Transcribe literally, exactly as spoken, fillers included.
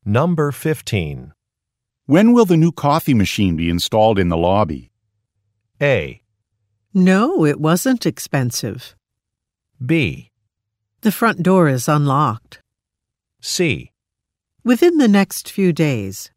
Number fifteen. When will the new coffee machine be installed in the lobby? A. No, it wasn't expensive. B. The front door is unlocked. C. Within the next few days.